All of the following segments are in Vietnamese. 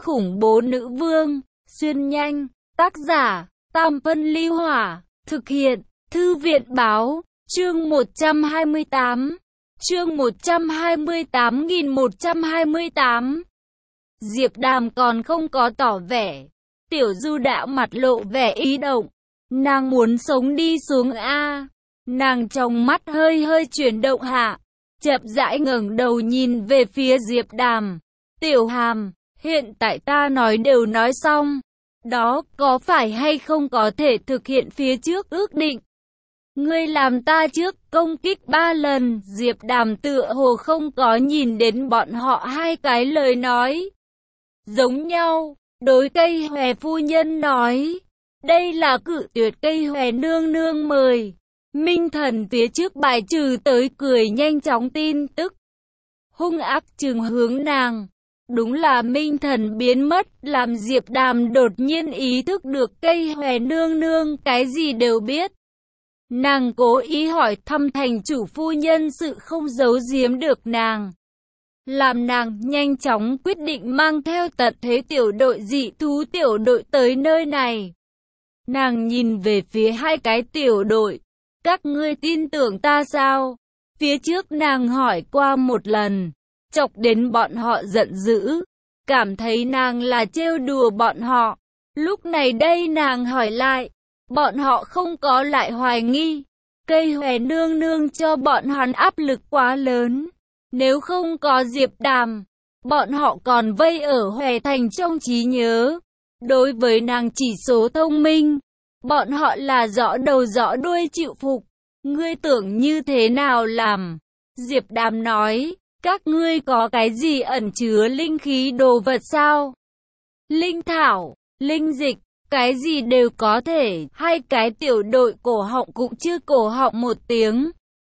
khủng bố nữ vương, xuyên nhanh, tác giả, Tam Phân Ly Hỏa, thực hiện, Thư viện Báo, chương 128, chương 128.128. Diệp Đàm còn không có tỏ vẻ, Tiểu Du đã mặt lộ vẻ ý động, nàng muốn sống đi xuống a. Nàng trong mắt hơi hơi chuyển động hạ, chậm rãi ngẩng đầu nhìn về phía Diệp Đàm. Tiểu Hàm, hiện tại ta nói đều nói xong, đó có phải hay không có thể thực hiện phía trước ước định? Ngươi làm ta trước công kích 3 lần, Diệp Đàm tựa hồ không có nhìn đến bọn họ hai cái lời nói giống nhau, đối Cây Hòe phu nhân nói, đây là cự tuyệt Cây Hòe nương nương mời. Minh Thần phía trước bài trừ tới cười nhanh chóng tin tức, hung ác trừng hướng nàng. Đúng là Minh Thần biến mất, làm Diệp Đàm đột nhiên ý thức được Cây Hòe nương nương cái gì đều biết. Nàng cố ý hỏi thăm thành chủ phu nhân sự không giấu giếm được nàng, làm nàng nhanh chóng quyết định mang theo tận thế tiểu đội dị thú tiểu đội tới nơi này. Nàng nhìn về phía hai cái tiểu đội, các ngươi tin tưởng ta sao? Phía trước nàng hỏi qua một lần, chọc đến bọn họ giận dữ, cảm thấy nàng là trêu đùa bọn họ. Lúc này đây nàng hỏi lại, bọn họ không có lại hoài nghi. Cây Hòe nương nương cho bọn hắn áp lực quá lớn. Nếu không có Diệp Đàm, bọn họ còn vây ở Hòe Thành trong trí nhớ. Đối với nàng chỉ số thông minh, bọn họ là rõ đầu rõ đuôi chịu phục. Ngươi tưởng như thế nào làm? Diệp Đàm nói, các ngươi có cái gì ẩn chứa linh khí đồ vật sao? Linh thảo, linh dịch, cái gì đều có thể. Hai cái tiểu đội cổ họng cũng chưa cổ họng một tiếng.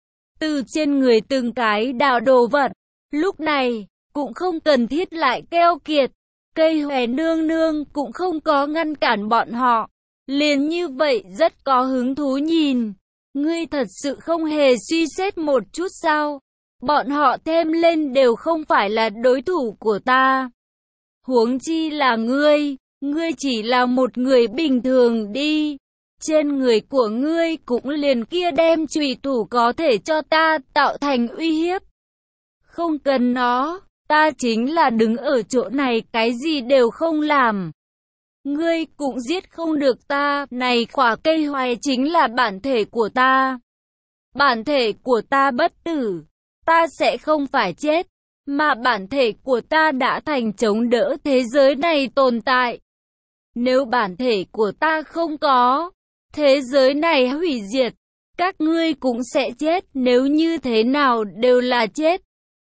Từ trên người từng cái đào đồ vật, lúc này cũng không cần thiết lại keo kiệt. Cây Hòe nương nương cũng không có ngăn cản bọn họ, liền như vậy rất có hứng thú nhìn. Ngươi thật sự không hề suy xét một chút sao? Bọn họ thêm lên đều không phải là đối thủ của ta. Huống chi là ngươi chỉ là một người bình thường đi. Trên người của ngươi cũng liền kia đem chùy thủ có thể cho ta tạo thành uy hiếp. Không cần nó, ta chính là đứng ở chỗ này cái gì đều không làm. Ngươi cũng giết không được ta, này khỏa cây hoài chính là bản thể của ta. Bản thể của ta bất tử, ta sẽ không phải chết, mà bản thể của ta đã thành chống đỡ thế giới này tồn tại. Nếu bản thể của ta không có, thế giới này hủy diệt, các ngươi cũng sẽ chết, nếu như thế nào đều là chết.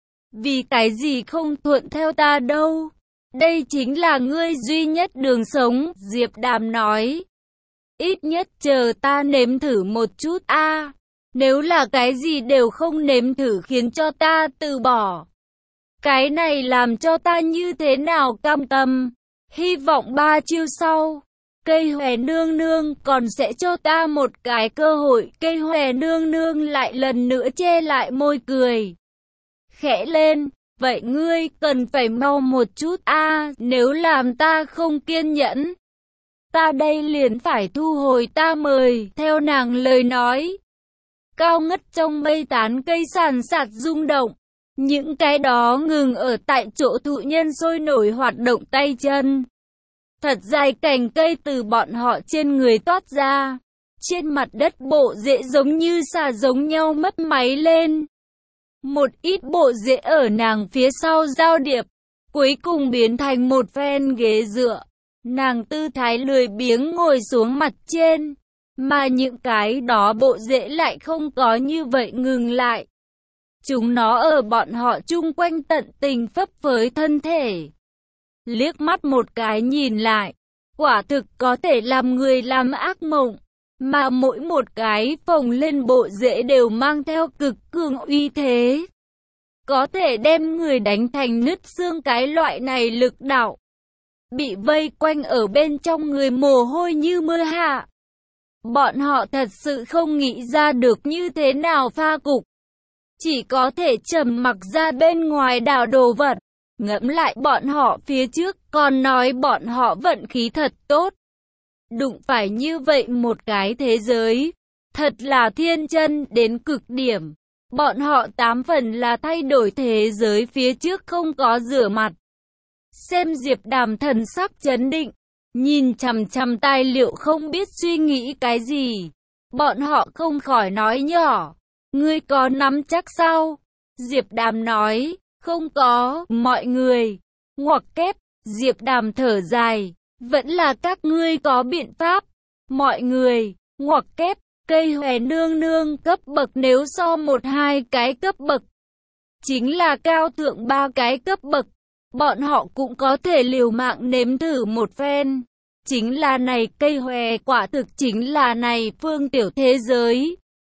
Vì cái gì không thuận theo ta đâu? Đây chính là ngươi duy nhất đường sống, Diệp Đàm nói. Ít nhất chờ ta nếm thử một chút a. Nếu là cái gì đều không nếm thử khiến cho ta từ bỏ, cái này làm cho ta như thế nào cam tâm. Hy vọng 3 chiêu sau, Cây Hòe nương nương còn sẽ cho ta một cái cơ hội. Cây Hòe nương nương lại lần nữa che lại môi cười khẽ lên. Vậy ngươi cần phải mau một chút a, nếu làm ta không kiên nhẫn, ta đây liền phải thu hồi ta mời. Theo nàng lời nói, cao ngất trong mây tán cây sàn sạt rung động, những cái đó ngừng ở tại chỗ thụ nhân sôi nổi hoạt động tay chân. Thật dài cành cây từ bọn họ trên người toát ra, trên mặt đất bộ rễ giống như xà giống nhau mấp máy lên. Một ít bộ rễ ở nàng phía sau giao điệp, cuối cùng biến thành một phen ghế dựa. Nàng tư thái lười biếng ngồi xuống mặt trên, mà những cái đó bộ rễ lại không có như vậy ngừng lại. Chúng nó ở bọn họ chung quanh tận tình phấp phới thân thể. Liếc mắt một cái nhìn lại, quả thực có thể làm người làm ác mộng. Mà mỗi một cái phồng lên bộ rễ đều mang theo cực cường uy thế, có thể đem người đánh thành nứt xương. Cái loại này lực đạo, bị vây quanh ở bên trong người mồ hôi như mưa hạ. Bọn họ thật sự không nghĩ ra được như thế nào pha cục, chỉ có thể trầm mặc ra bên ngoài đảo đồ vật. Ngẫm lại bọn họ phía trước, còn nói bọn họ vận khí thật tốt. Đụng phải như vậy một cái thế giới, thật là thiên chân đến cực điểm. Bọn họ 8 phần là thay đổi thế giới phía trước không có rửa mặt. Xem Diệp Đàm thần sắc chấn định, nhìn chằm chằm tài liệu không biết suy nghĩ cái gì. Bọn họ không khỏi nói nhỏ, ngươi có nắm chắc sao? Diệp Đàm nói, không có, mọi người. Ngoặc kép, Diệp Đàm thở dài, vẫn là các ngươi có biện pháp. Mọi người, ngoặc kép, cây hòe nương nương cấp bậc nếu so 1-2 cái cấp bậc, chính là cao thượng 3 cái cấp bậc. Bọn họ cũng có thể liều mạng nếm thử một phen. Chính là này cây hòe quả thực chính là này phương tiểu thế giới.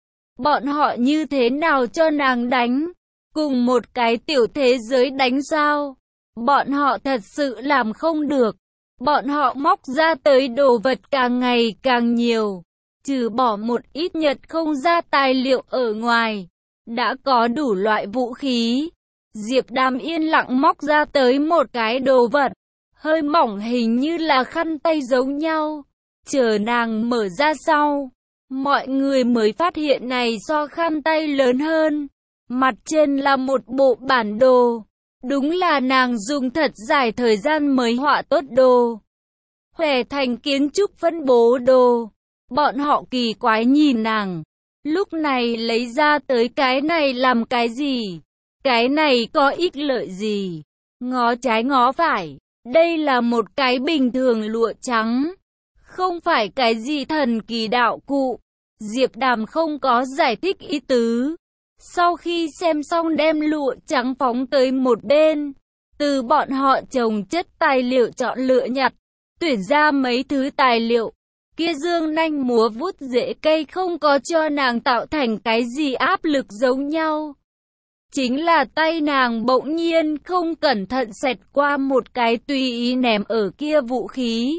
Bọn họ như thế nào cho nàng đánh? Cùng một cái tiểu thế giới đánh sao? Bọn họ thật sự làm không được. Bọn họ móc ra tới đồ vật càng ngày càng nhiều. Trừ bỏ một ít nhật không ra tài liệu ở ngoài, đã có đủ loại vũ khí. Diệp Đàm yên lặng móc ra tới một cái đồ vật, hơi mỏng hình như là khăn tay giống nhau. Chờ nàng mở ra sau, mọi người mới phát hiện này so khăn tay lớn hơn. Mặt trên là một bộ bản đồ. Đúng là nàng dùng thật dài thời gian mới họa tốt đồ. Hòe thành kiến trúc phân bố đồ. Bọn họ kỳ quái nhìn nàng. Lúc này lấy ra tới cái này làm cái gì? Cái này có ích lợi gì? Ngó trái ngó phải. Đây là một cái bình thường lụa trắng. Không phải cái gì thần kỳ đạo cụ. Diệp Đàm không có giải thích ý tứ. Sau khi xem xong đem lụa trắng phóng tới một bên. Từ bọn họ chồng chất tài liệu chọn lựa nhặt. Tuyển ra mấy thứ tài liệu. Kia dương nanh múa vuốt rễ cây không có cho nàng tạo thành cái gì áp lực giống nhau. Chính là tay nàng bỗng nhiên không cẩn thận xẹt qua một cái tùy ý ném ở kia vũ khí.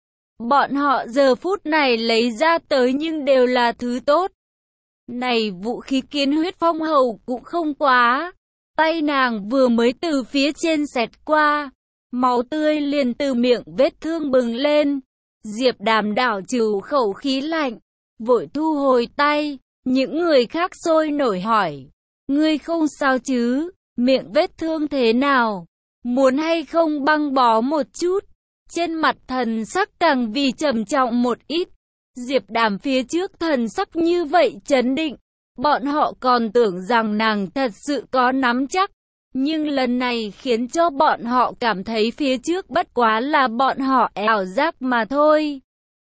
Bọn họ giờ phút này lấy ra tới nhưng đều là thứ tốt. Này vũ khí kiến huyết phong hầu cũng không quá. Tay nàng vừa mới từ phía trên xẹt qua. Máu tươi liền từ miệng vết thương bừng lên. Diệp Đàm đảo trừ khẩu khí lạnh, vội thu hồi tay. Những người khác sôi nổi hỏi, ngươi không sao chứ, miệng vết thương thế nào, muốn hay không băng bó một chút. Trên mặt thần sắc càng vì trầm trọng một ít. Diệp Đàm phía trước thần sắc như vậy trấn định, bọn họ còn tưởng rằng nàng thật sự có nắm chắc. Nhưng lần này khiến cho bọn họ cảm thấy phía trước bất quá là bọn họ ảo giác mà thôi.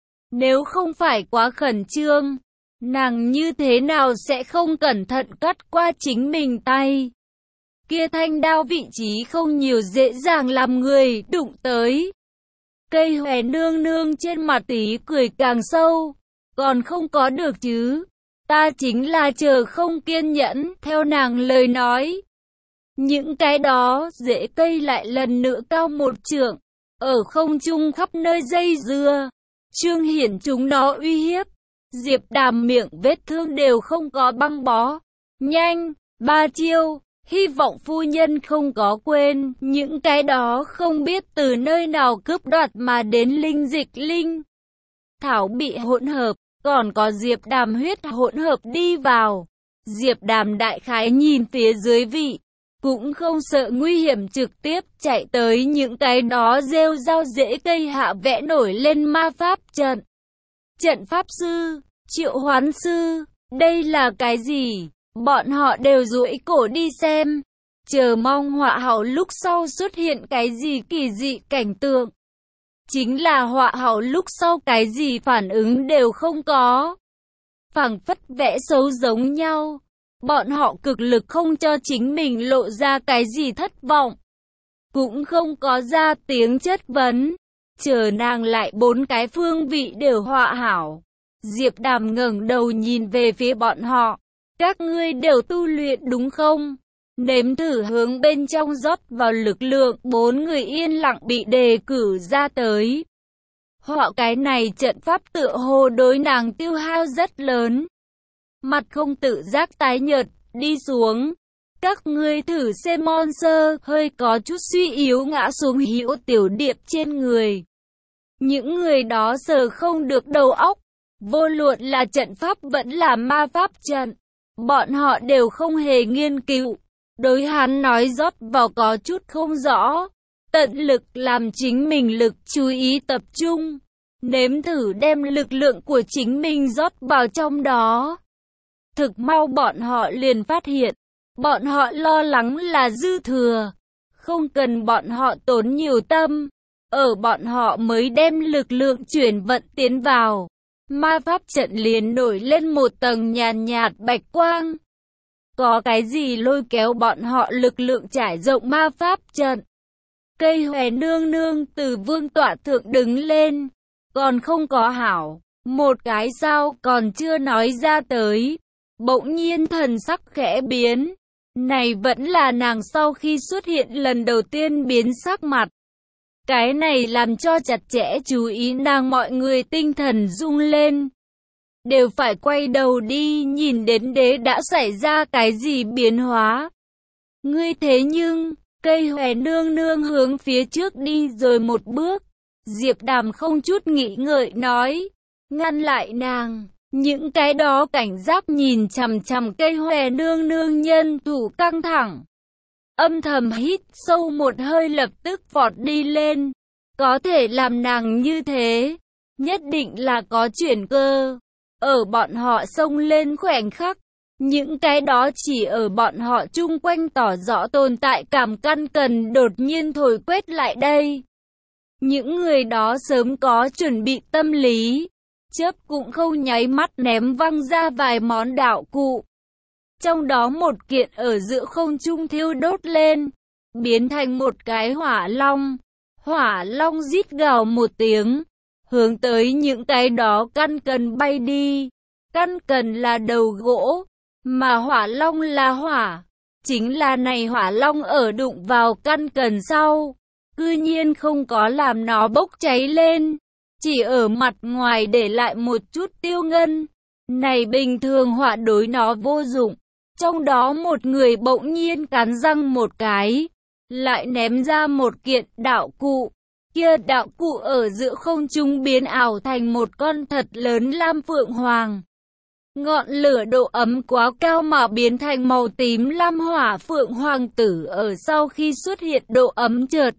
Nếu không phải quá khẩn trương, nàng như thế nào sẽ không cẩn thận cắt qua chính mình tay. Kia thanh đao vị trí không nhiều dễ dàng làm người đụng tới. Cây hòe nương nương trên mặt tí cười càng sâu. Còn không có được chứ. Ta chính là chờ không kiên nhẫn, theo nàng lời nói. Những cái đó rễ cây lại lần nữa cao 1 trượng, ở không trung khắp nơi dây dưa, trương hiển chúng nó uy hiếp. Diệp Đàm miệng vết thương đều không có băng bó. Nhanh, 3 chiêu, hy vọng phu nhân không có quên, những cái đó không biết từ nơi nào cướp đoạt mà đến linh dịch linh thảo bị hỗn hợp, còn có Diệp Đàm huyết hỗn hợp đi vào. Diệp Đàm đại khái nhìn phía dưới vị, cũng không sợ nguy hiểm trực tiếp chạy tới những cái đó rêu rao rễ cây hạ vẽ nổi lên ma pháp trận. Trận pháp sư, triệu hoán sư, đây là cái gì? Bọn họ đều duỗi cổ đi xem, chờ mong họa hảo lúc sau xuất hiện cái gì kỳ dị cảnh tượng. Chính là họa hảo lúc sau cái gì phản ứng đều không có. Phảng phất vẽ xấu giống nhau. Bọn họ cực lực không cho chính mình lộ ra cái gì thất vọng. Cũng không có ra tiếng chất vấn. Chờ nàng lại 4 cái phương vị đều họa hảo. Diệp Đàm ngẩng đầu nhìn về phía bọn họ. Các ngươi đều tu luyện đúng không? Nếm thử hướng bên trong rót vào lực lượng. 4 người yên lặng bị đề cử ra tới. Họ cái này trận pháp tựa hồ đối nàng tiêu hao rất lớn. Mặt không tự giác tái nhợt, đi xuống. Các ngươi thử xem Monster hơi có chút suy yếu ngã xuống Hữu Tiểu Điệp trên người. Những người đó giờ không được đầu óc, vô luận là trận pháp vẫn là ma pháp trận. Bọn họ đều không hề nghiên cứu. Đối hắn nói rót vào có chút không rõ. Tận lực làm chính mình lực chú ý tập trung. Nếm thử đem lực lượng của chính mình rót vào trong đó. Thực mau bọn họ liền phát hiện. Bọn họ lo lắng là dư thừa. Không cần bọn họ tốn nhiều tâm. Ở bọn họ mới đem lực lượng chuyển vận tiến vào. Ma pháp trận liền nổi lên một tầng nhàn nhạt bạch quang. Có cái gì lôi kéo bọn họ lực lượng trải rộng ma pháp trận? Cây hòe nương nương từ vương tọa thượng đứng lên. Còn không có hảo. Một cái sao còn chưa nói ra tới. Bỗng nhiên thần sắc khẽ biến. Này vẫn là nàng sau khi xuất hiện lần đầu tiên biến sắc mặt. Cái này làm cho chặt chẽ chú ý nàng mọi người tinh thần rung lên. Đều phải quay đầu đi nhìn đến đế đã xảy ra cái gì biến hóa. Ngươi thế nhưng, cây hòe nương nương hướng phía trước đi rồi một bước. Diệp Đàm không chút nghĩ ngợi nói, ngăn lại nàng. Những cái đó cảnh giác nhìn chằm chằm cây hòe nương nương nhân thủ căng thẳng. Âm thầm hít sâu một hơi lập tức vọt đi lên. Có thể làm nàng như thế, nhất định là có chuyển cơ. Ở bọn họ xông lên khoảnh khắc, những cái đó chỉ ở bọn họ chung quanh tỏ rõ tồn tại cảm căn cần đột nhiên thổi quét lại đây. Những người đó sớm có chuẩn bị tâm lý, chớp cũng không nháy mắt ném văng ra vài món đạo cụ. Trong đó một kiện ở giữa không trung thiêu đốt lên, biến thành một cái hỏa long. Hỏa long rít gào một tiếng, hướng tới những cái đó căn cần bay đi. Căn cần là đầu gỗ, mà hỏa long là hỏa. Chính là này hỏa long ở đụng vào căn cần sau, cư nhiên không có làm nó bốc cháy lên, chỉ ở mặt ngoài để lại một chút tiêu ngân. Này bình thường hỏa đối nó vô dụng. Trong đó một người bỗng nhiên cắn răng một cái, lại ném ra một kiện đạo cụ. Kia đạo cụ ở giữa không trung biến ảo thành một con thật lớn lam phượng hoàng. Ngọn lửa độ ấm quá cao mà biến thành màu tím lam hỏa phượng hoàng tử ở sau khi xuất hiện độ ấm chợt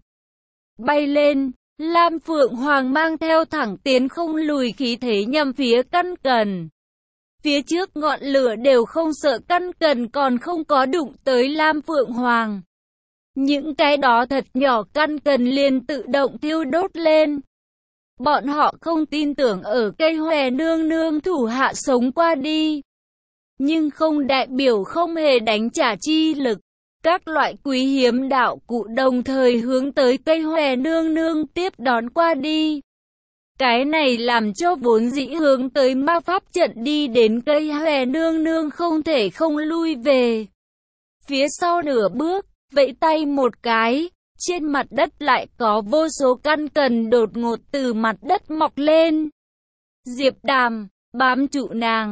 bay lên. Lam phượng hoàng mang theo thẳng tiến không lùi khí thế nhằm phía căn cần. Phía trước ngọn lửa đều không sợ căn cần còn không có đụng tới lam phượng hoàng. Những cái đó thật nhỏ căn cần liền tự động thiêu đốt lên. Bọn họ không tin tưởng ở cây hòe nương nương thủ hạ sống qua đi. Nhưng không đại biểu không hề đánh trả chi lực. Các loại quý hiếm đạo cụ đồng thời hướng tới cây hòe nương nương tiếp đón qua đi. Cái này làm cho vốn dĩ hướng tới ma pháp trận đi đến cây hòe nương nương không thể không lui về. Phía sau nửa bước, vẫy tay một cái, trên mặt đất lại có vô số căn cần đột ngột từ mặt đất mọc lên. Diệp Đàm, bám trụ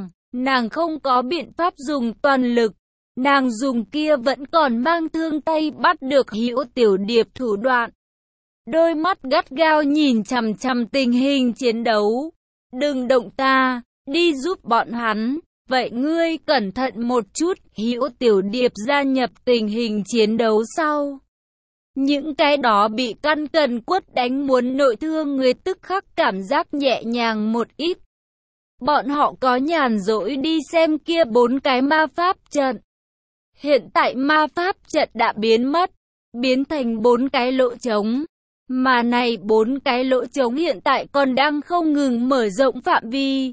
nàng không có biện pháp dùng toàn lực. Nàng dùng kia vẫn còn mang thương tay bắt được Hữu Tiểu Điệp thủ đoạn. Đôi mắt gắt gao nhìn chằm chằm tình hình chiến đấu. Đừng động ta, đi giúp bọn hắn. Vậy ngươi cẩn thận một chút. Hữu Tiểu Điệp gia nhập tình hình chiến đấu sau. Những cái đó bị căn cần quất đánh muốn nội thương người tức khắc cảm giác nhẹ nhàng một ít. Bọn họ có nhàn rỗi đi xem kia 4 cái ma pháp trận. Hiện tại ma pháp trận đã biến mất, biến thành 4 cái lỗ trống. Mà này 4 cái lỗ trống hiện tại còn đang không ngừng mở rộng phạm vi.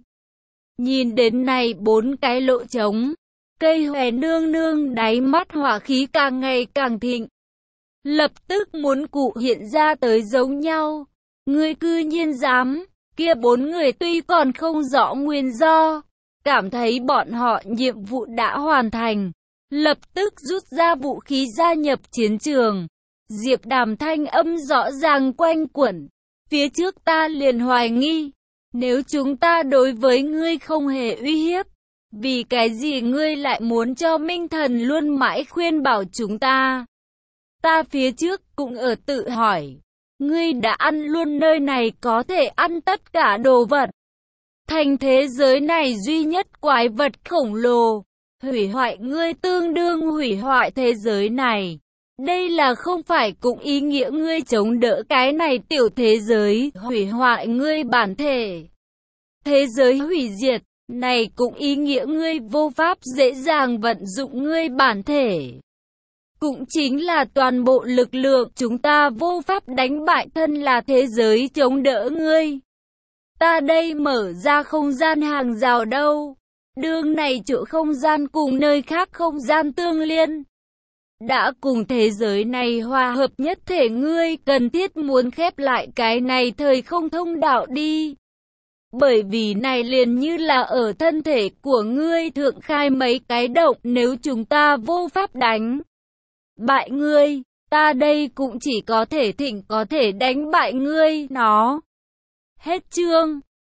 Nhìn đến này 4 cái lỗ trống, cây hòe nương nương đáy mắt hỏa khí càng ngày càng thịnh. Lập tức muốn cụ hiện ra tới giống nhau. Ngươi cư nhiên dám, kia 4 người tuy còn không rõ nguyên do, cảm thấy bọn họ nhiệm vụ đã hoàn thành. Lập tức rút ra vũ khí gia nhập chiến trường. Diệp Đàm thanh âm rõ ràng quanh quẩn. Phía trước ta liền hoài nghi, nếu chúng ta đối với ngươi không hề uy hiếp, Vì cái gì ngươi lại muốn cho Minh Thần luôn mãi khuyên bảo chúng ta? Ta phía trước cũng ở tự hỏi. Ngươi đã ăn luôn nơi này có thể ăn tất cả đồ vật. Thành thế giới này duy nhất quái vật khổng lồ. Hủy hoại ngươi tương đương hủy hoại thế giới này. Đây là không phải cũng ý nghĩa ngươi chống đỡ cái này tiểu thế giới, hủy hoại ngươi bản thể. Thế giới hủy diệt, này cũng ý nghĩa ngươi vô pháp dễ dàng vận dụng ngươi bản thể. Cũng chính là toàn bộ lực lượng chúng ta vô pháp đánh bại thân là thế giới chống đỡ ngươi. Ta đây mở ra không gian hàng rào đâu. Đường này chỗ không gian cùng nơi khác không gian tương liên. Đã cùng thế giới này hòa hợp nhất thể ngươi cần thiết muốn khép lại cái này thời không thông đạo đi. Bởi vì này liền như là ở thân thể của ngươi thượng khai mấy cái động nếu chúng ta vô pháp đánh bại ngươi, ta đây cũng chỉ có thể thỉnh có thể đánh bại ngươi, nó. Hết chương.